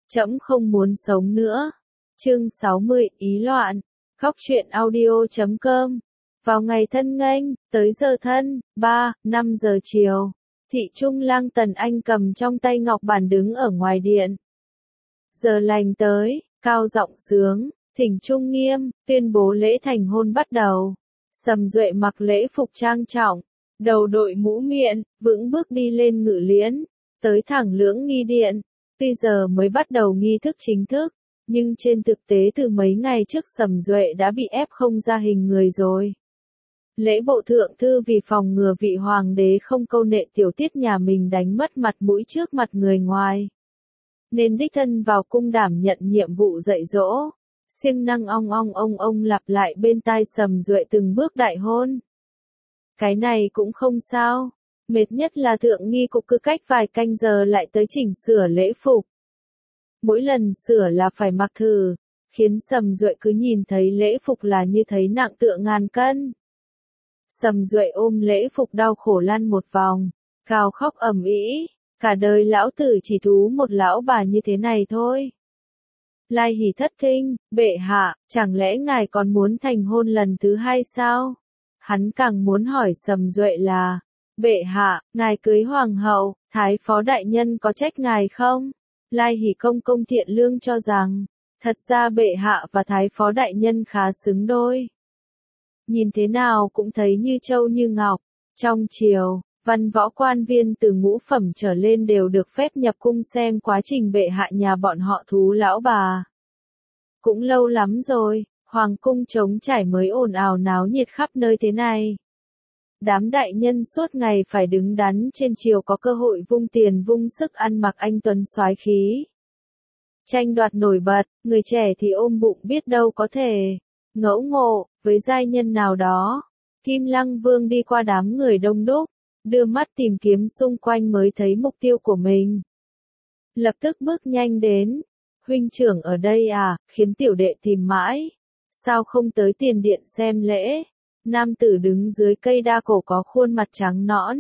Trẫm không muốn sống nữa. Chương 60, ý loạn. Khóc chuyện audio.com. Vào ngày thân nghênh, tới giờ thân, 5 giờ chiều, thị trung lang Tần Anh cầm trong tay ngọc bản đứng ở ngoài điện. Giờ lành tới, cao giọng sướng, thỉnh trung nghiêm, tuyên bố lễ thành hôn bắt đầu. Sầm Duệ mặc lễ phục trang trọng, đầu đội mũ miện, vững bước đi lên ngự liễn, tới thẳng lưỡng nghi điện. Tuy giờ mới bắt đầu nghi thức chính thức, nhưng trên thực tế từ mấy ngày trước Sầm Duệ đã bị ép không ra hình người rồi. Lễ bộ thượng thư vì phòng ngừa vị hoàng đế không câu nệ tiểu tiết nhà mình đánh mất mặt mũi trước mặt người ngoài, nên đích thân vào cung đảm nhận nhiệm vụ dạy dỗ. Siêng năng ông lặp lại bên tai Sầm Duệ từng bước đại hôn. Cái này cũng không sao, mệt nhất là thượng nghi cục cứ cách vài canh giờ lại tới chỉnh sửa lễ phục. Mỗi lần sửa là phải mặc thử, khiến Sầm Duệ cứ nhìn thấy lễ phục là như thấy nặng tựa ngàn cân. Sầm Duệ ôm lễ phục đau khổ lăn một vòng, gào khóc ầm ĩ, cả đời lão tử chỉ thú một lão bà như thế này thôi. Lai Hỷ thất kinh, bệ hạ, chẳng lẽ ngài còn muốn thành hôn lần thứ hai sao? Hắn càng muốn hỏi Sầm Duệ là, bệ hạ, ngài cưới hoàng hậu, thái phó đại nhân có trách ngài không? Lai Hỷ công công thiện lương cho rằng, thật ra bệ hạ và thái phó đại nhân khá xứng đôi. Nhìn thế nào cũng thấy như châu như ngọc. Trong triều, văn võ quan viên từ ngũ phẩm trở lên đều được phép nhập cung xem quá trình bệ hạ nhà bọn họ thú lão bà. Cũng lâu lắm rồi, hoàng cung trống trải mới ồn ào náo nhiệt khắp nơi thế này. Đám đại nhân suốt ngày phải đứng đắn trên triều có cơ hội vung tiền vung sức ăn mặc anh tuấn soái khí. Tranh đoạt nổi bật, người trẻ thì ôm bụng biết đâu có thể ngẫu ngộ với giai nhân nào đó. Kim Lăng Vương đi qua đám người đông đúc, đưa mắt tìm kiếm xung quanh mới thấy mục tiêu của mình. Lập tức bước nhanh đến. Huynh trưởng ở đây à, khiến tiểu đệ tìm mãi. Sao không tới tiền điện xem lễ? Nam tử đứng dưới cây đa cổ có khuôn mặt trắng nõn,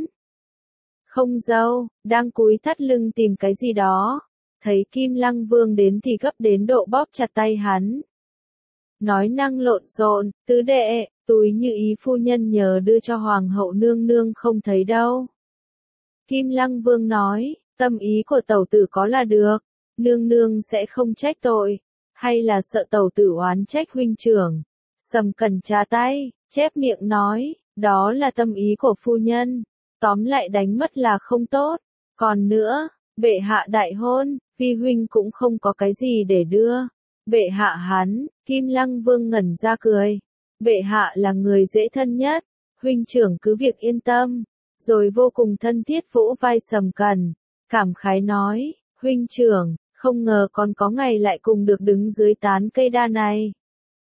không râu, đang cúi thắt lưng tìm cái gì đó. Thấy Kim Lăng Vương đến thì gấp đến độ bóp chặt tay hắn. Nói năng lộn xộn, tứ đệ, túi như ý phu nhân nhờ đưa cho hoàng hậu nương nương không thấy đâu. Kim Lăng Vương nói, tâm ý của tẩu tử có là được, nương nương sẽ không trách tội, hay là sợ tẩu tử oán trách huynh trưởng. Sầm Cẩn trà tay, chép miệng nói, đó là tâm ý của phu nhân, tóm lại đánh mất là không tốt. Còn nữa, bệ hạ đại hôn, vi huynh cũng không có cái gì để đưa. Bệ hạ hắn, Kim Lăng Vương ngẩn ra cười. Bệ hạ là người dễ thân nhất, huynh trưởng cứ việc yên tâm. Rồi vô cùng thân thiết vỗ vai Sầm Cẩn, cảm khái nói, huynh trưởng, không ngờ còn có ngày lại cùng được đứng dưới tán cây đa này.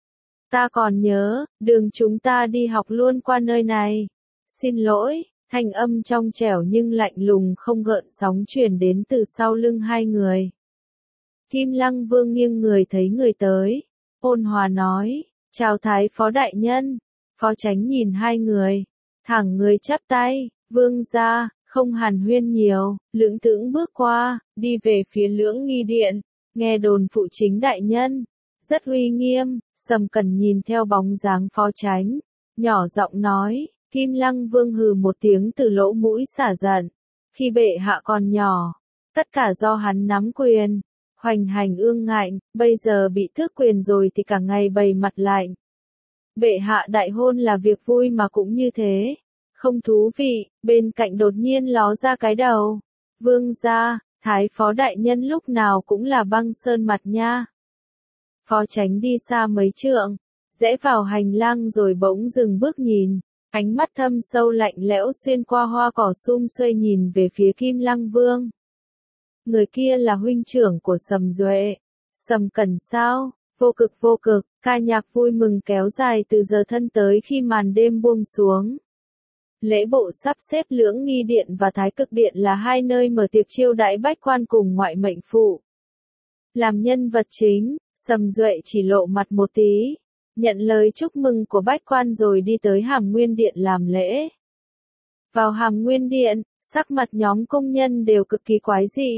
Ta còn nhớ, đường chúng ta đi học luôn qua nơi này. Xin lỗi, thanh âm trong trẻo nhưng lạnh lùng không gợn sóng truyền đến từ sau lưng hai người. Kim Lăng Vương nghiêng người thấy người tới, ôn hòa nói, chào thái phó đại nhân. Phó Chánh nhìn hai người, thẳng người chắp tay, vương gia, không hàn huyên nhiều, lưỡng thững bước qua, đi về phía lưỡng nghi điện, nghe đồn phụ chính đại nhân, rất uy nghiêm. Sầm Cẩn nhìn theo bóng dáng Phó Chánh, nhỏ giọng nói, Kim Lăng Vương hừ một tiếng từ lỗ mũi xả giận. Khi bệ hạ còn nhỏ, tất cả do hắn nắm quyền, hoành hành ương ngạnh, bây giờ bị tước quyền rồi thì cả ngày bày mặt lạnh. Bệ hạ đại hôn là việc vui mà cũng như thế, không thú vị. Bên cạnh đột nhiên ló ra cái đầu, vương gia, thái phó đại nhân lúc nào cũng là băng sơn mặt nha. Phó Chánh đi xa mấy trượng, rẽ vào hành lang rồi bỗng dừng bước nhìn, ánh mắt thâm sâu lạnh lẽo xuyên qua hoa cỏ sum xuê nhìn về phía Kim Lăng Vương. Người kia là huynh trưởng của Sầm Duệ. Sầm Cẩn sao? Vô cực, ca nhạc vui mừng kéo dài từ giờ thân tới khi màn đêm buông xuống. Lễ bộ sắp xếp lưỡng nghi điện và thái cực điện là hai nơi mở tiệc chiêu đãi bách quan cùng ngoại mệnh phụ. Làm nhân vật chính, Sầm Duệ chỉ lộ mặt một tí, nhận lời chúc mừng của bách quan rồi đi tới Hàm Nguyên Điện làm lễ. Vào Hàm Nguyên Điện, sắc mặt nhóm công nhân đều cực kỳ quái dị.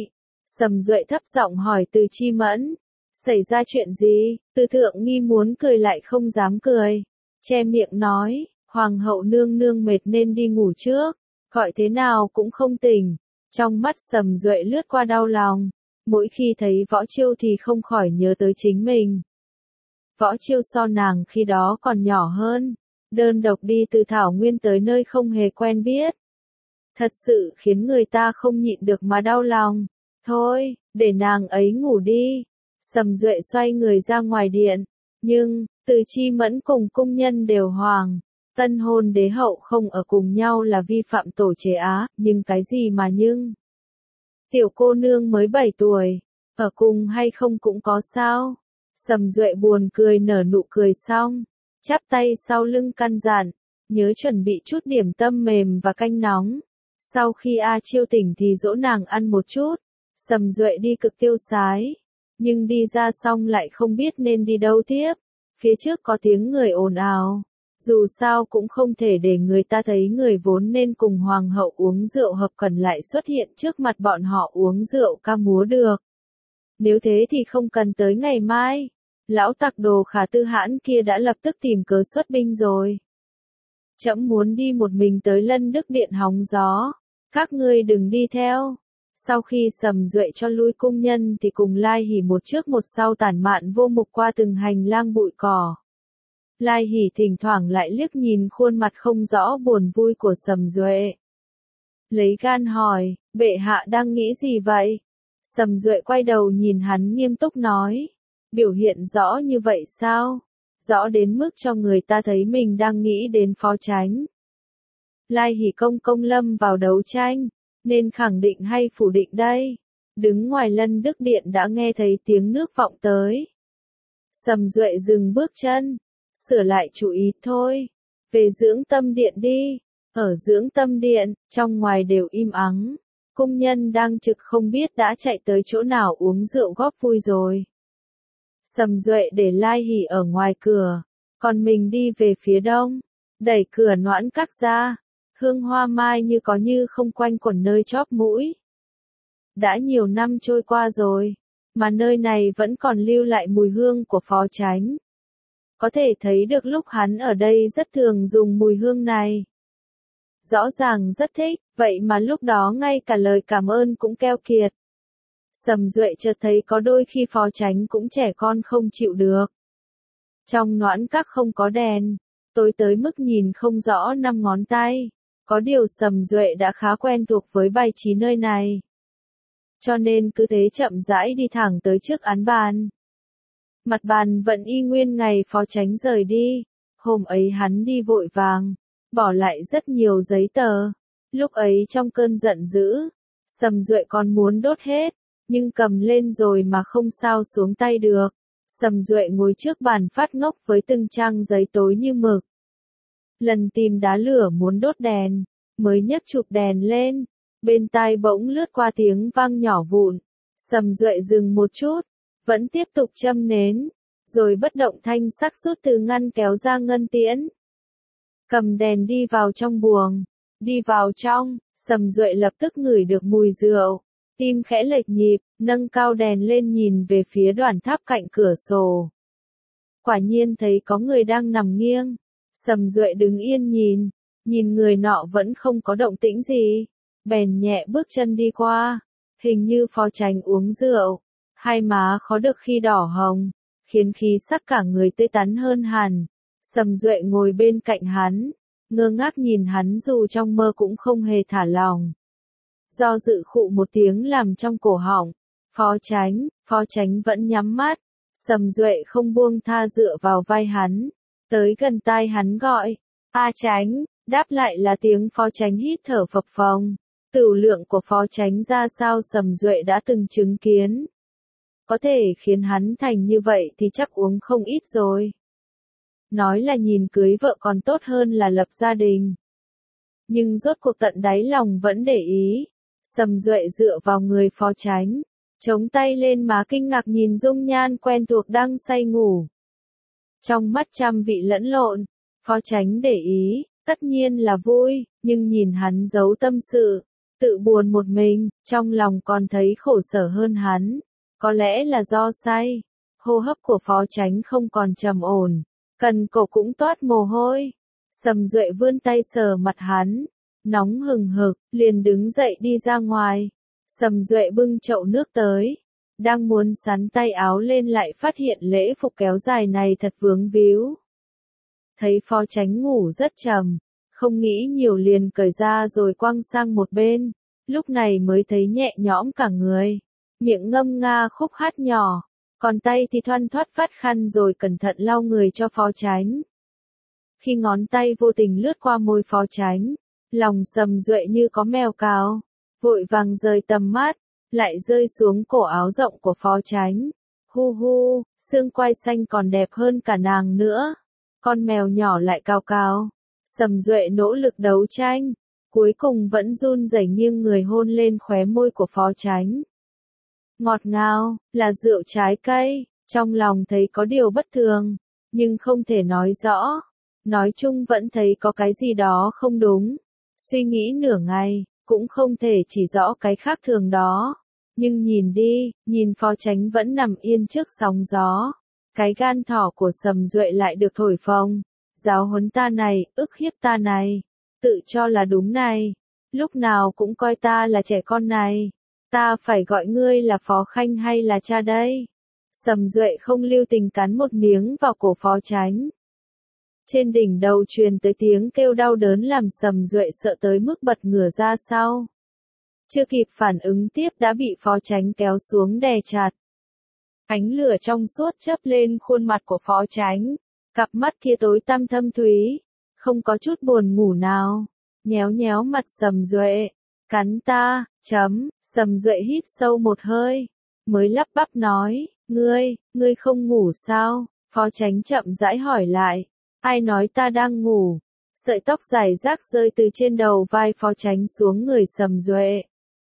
Sầm Duệ thấp giọng hỏi Từ Chi Mẫn. Xảy ra chuyện gì? Từ Thượng Nghi muốn cười lại không dám cười. Che miệng nói, Hoàng hậu nương nương mệt nên đi ngủ trước. Gọi thế nào cũng không tỉnh. Trong mắt Sầm Duệ lướt qua đau lòng. Mỗi khi thấy Võ Chiêu thì không khỏi nhớ tới chính mình. Võ Chiêu so nàng khi đó còn nhỏ hơn. Đơn độc đi từ Thảo Nguyên tới nơi không hề quen biết. Thật sự khiến người ta không nhịn được mà đau lòng. Thôi, để nàng ấy ngủ đi. Sầm Duệ xoay người ra ngoài điện. Nhưng, Từ Chi Mẫn cùng cung nhân đều hoàng. Tân hôn đế hậu không ở cùng nhau là vi phạm tổ chế Á, nhưng cái gì mà nhưng. Tiểu cô nương mới 7 tuổi, ở cùng hay không cũng có sao. Sầm Duệ buồn cười nở nụ cười xong, chắp tay sau lưng căn dặn, nhớ chuẩn bị chút điểm tâm mềm và canh nóng. Sau khi A Chiêu tỉnh thì dỗ nàng ăn một chút. Sầm Duệ đi cực tiêu sái, nhưng đi ra xong lại không biết nên đi đâu tiếp. Phía trước có tiếng người ồn ào. Dù sao cũng không thể để người ta thấy người vốn nên cùng hoàng hậu uống rượu hợp cần lại xuất hiện trước mặt bọn họ uống rượu ca múa được. Nếu thế thì không cần tới ngày mai. Lão tặc đồ Khả Tư Hãn kia đã lập tức tìm cớ xuất binh rồi. Trẫm muốn đi một mình tới Lân Đức Điện hóng gió. Các ngươi đừng đi theo. Sau khi Sầm Duệ cho lui cung nhân thì cùng Lai Hỉ một trước một sau tản mạn vô mục qua từng hành lang bụi cỏ. Lai Hỉ thỉnh thoảng lại liếc nhìn khuôn mặt không rõ buồn vui của Sầm Duệ. Lấy gan hỏi, bệ hạ đang nghĩ gì vậy? Sầm Duệ quay đầu nhìn hắn nghiêm túc nói. Biểu hiện rõ như vậy sao? Rõ đến mức cho người ta thấy mình đang nghĩ đến phó chánh. Lai Hỉ công công lâm vào đấu tranh, nên khẳng định hay phủ định đây? Đứng ngoài Lân Đức Điện đã nghe thấy tiếng nước vọng tới. Sầm Duệ dừng bước chân, sửa lại chủ ý thôi. Về dưỡng tâm điện đi. Ở dưỡng tâm điện, trong ngoài đều im ắng. Cung nhân đang trực không biết đã chạy tới chỗ nào uống rượu góp vui rồi. Sầm Duệ để Lai Hỉ ở ngoài cửa, còn mình đi về phía đông, đẩy cửa noãn các ra. Hương hoa mai như có như không quanh quẩn nơi chóp mũi. Đã nhiều năm trôi qua rồi, mà nơi này vẫn còn lưu lại mùi hương của phó chánh. Có thể thấy được lúc hắn ở đây rất thường dùng mùi hương này. Rõ ràng rất thích, vậy mà lúc đó ngay cả lời cảm ơn cũng keo kiệt. Sầm Duệ chợt thấy có đôi khi phó chánh cũng trẻ con không chịu được. Trong noãn các không có đèn, tối tới mức nhìn không rõ 5 ngón tay. Có điều Sầm Duệ đã khá quen thuộc với bài trí nơi này. Cho nên cứ thế chậm rãi đi thẳng tới trước án bàn. Mặt bàn vẫn y nguyên ngày phó chánh rời đi. Hôm ấy hắn đi vội vàng, bỏ lại rất nhiều giấy tờ. Lúc ấy trong cơn giận dữ, Sầm Duệ còn muốn đốt hết, nhưng cầm lên rồi mà không sao xuống tay được. Sầm Duệ ngồi trước bàn phát ngốc với từng trang giấy tối như mực. Lần tìm đá lửa muốn đốt đèn, mới nhấc chụp đèn lên, bên tai bỗng lướt qua tiếng vang nhỏ vụn. Sầm Duệ dừng một chút, vẫn tiếp tục châm nến, rồi bất động thanh sắc rút từ ngăn kéo ra ngân tiễn. Cầm đèn đi vào trong buồng, đi vào trong, Sầm Duệ lập tức ngửi được mùi rượu, tim khẽ lệch nhịp, nâng cao đèn lên nhìn về phía đoàn tháp cạnh cửa sổ. Quả nhiên thấy có người đang nằm nghiêng. Sầm Duệ đứng yên nhìn người nọ vẫn không có động tĩnh gì, bèn nhẹ bước chân đi qua, hình như phó chánh uống rượu, hai má khó được khi đỏ hồng, khiến khí sắc cả người tươi tắn hơn hẳn. Sầm Duệ ngồi bên cạnh hắn, ngơ ngác nhìn hắn dù trong mơ cũng không hề thả lỏng. Do dự khụ một tiếng làm trong cổ họng, phó chánh vẫn nhắm mắt, Sầm Duệ không buông tha dựa vào vai hắn. Tới gần tai hắn gọi, A Chánh, đáp lại là tiếng phó chánh hít thở phập phồng. Tửu lượng của phó chánh ra sao Sầm Duệ đã từng chứng kiến. Có thể khiến hắn thành như vậy thì chắc uống không ít rồi. Nói là nhìn cưới vợ còn tốt hơn là lập gia đình. Nhưng rốt cuộc tận đáy lòng vẫn để ý. Sầm Duệ dựa vào người phó chánh, chống tay lên má kinh ngạc nhìn dung nhan quen thuộc đang say ngủ. Trong mắt trăm vị lẫn lộn, phó chánh để ý, tất nhiên là vui, nhưng nhìn hắn giấu tâm sự, tự buồn một mình, trong lòng còn thấy khổ sở hơn hắn. Có lẽ là do say, hô hấp của Phó Chánh không còn trầm ổn, cần cổ cũng toát mồ hôi. Sầm Duệ vươn tay sờ mặt hắn, nóng hừng hực, liền đứng dậy đi ra ngoài. Sầm Duệ bưng chậu nước tới, đang muốn sắn tay áo lên lại phát hiện lễ phục kéo dài này thật vướng víu. Thấy Phó Chánh ngủ rất trầm, không nghĩ nhiều liền cởi ra rồi quăng sang một bên, lúc này mới thấy nhẹ nhõm cả người, miệng ngâm nga khúc hát nhỏ, còn tay thì thoăn thoắt vắt khăn rồi cẩn thận lau người cho Phó Chánh. Khi ngón tay vô tình lướt qua môi Phó Chánh, lòng Sầm Duệ như có mèo cào, vội vàng rời tầm mắt, lại rơi xuống cổ áo rộng của Phó Chánh. Hu hu, xương quai xanh còn đẹp hơn cả nàng nữa. Con mèo nhỏ lại cào cào. Sầm Duệ nỗ lực đấu tranh, cuối cùng vẫn run rẩy nghiêng người hôn lên khóe môi của Phó Chánh. Ngọt ngào, là rượu trái cây, trong lòng thấy có điều bất thường, nhưng không thể nói rõ. Nói chung vẫn thấy có cái gì đó không đúng. Suy nghĩ nửa ngày, cũng không thể chỉ rõ cái khác thường đó. Nhưng nhìn đi, nhìn Phó Chánh vẫn nằm yên trước sóng gió. Cái gan thỏ của Sầm Duệ lại được thổi phồng. Giáo huấn ta này, ức hiếp ta này, tự cho là đúng này, lúc nào cũng coi ta là trẻ con này. Ta phải gọi ngươi là Phó Khanh hay là cha đây? Sầm Duệ không lưu tình cắn một miếng vào cổ Phó Chánh. Trên đỉnh đầu truyền tới tiếng kêu đau đớn làm Sầm Duệ sợ tới mức bật ngửa ra sau. Chưa kịp phản ứng tiếp đã bị Phó Chánh kéo xuống đè chặt. Ánh lửa trong suốt chớp lên khuôn mặt của Phó Chánh, cặp mắt kia tối tăm thâm thúy, không có chút buồn ngủ nào, nhéo nhéo mặt Sầm Duệ, cắn ta, Sầm Duệ hít sâu một hơi, mới lắp bắp nói, ngươi không ngủ sao? Phó Chánh chậm rãi hỏi lại, ai nói ta đang ngủ? Sợi tóc dài rác rơi từ trên đầu vai Phó Chánh xuống người Sầm Duệ.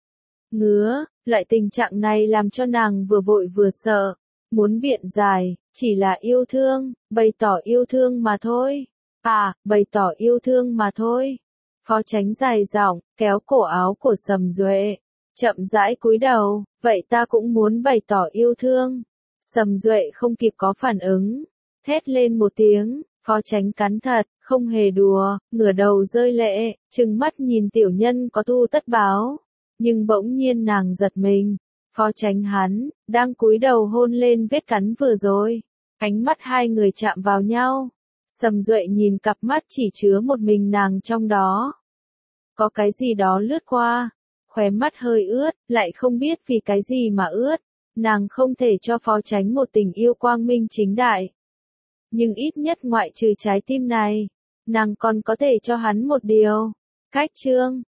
Ngứa, loại tình trạng này làm cho nàng vừa vội vừa sợ, muốn biện giải, chỉ là yêu thương, bày tỏ yêu thương mà thôi. À, bày tỏ yêu thương mà thôi. Phó Chánh dài giọng, kéo cổ áo của Sầm Duệ, chậm rãi cúi đầu, vậy ta cũng muốn bày tỏ yêu thương. Sầm Duệ không kịp có phản ứng, thét lên một tiếng, Phó Chánh cắn thật, không hề đùa, ngửa đầu rơi lệ, trừng mắt nhìn tiểu nhân có thu tất báo. Nhưng bỗng nhiên nàng giật mình, Phó Chánh hắn, đang cúi đầu hôn lên vết cắn vừa rồi. Ánh mắt hai người chạm vào nhau. Sầm Duệ nhìn cặp mắt chỉ chứa một mình nàng trong đó. Có cái gì đó lướt qua, khóe mắt hơi ướt, lại không biết vì cái gì mà ướt. Nàng không thể cho Phó Chánh một tình yêu quang minh chính đại. Nhưng ít nhất ngoại trừ trái tim này, nàng còn có thể cho hắn một điều. Cách chương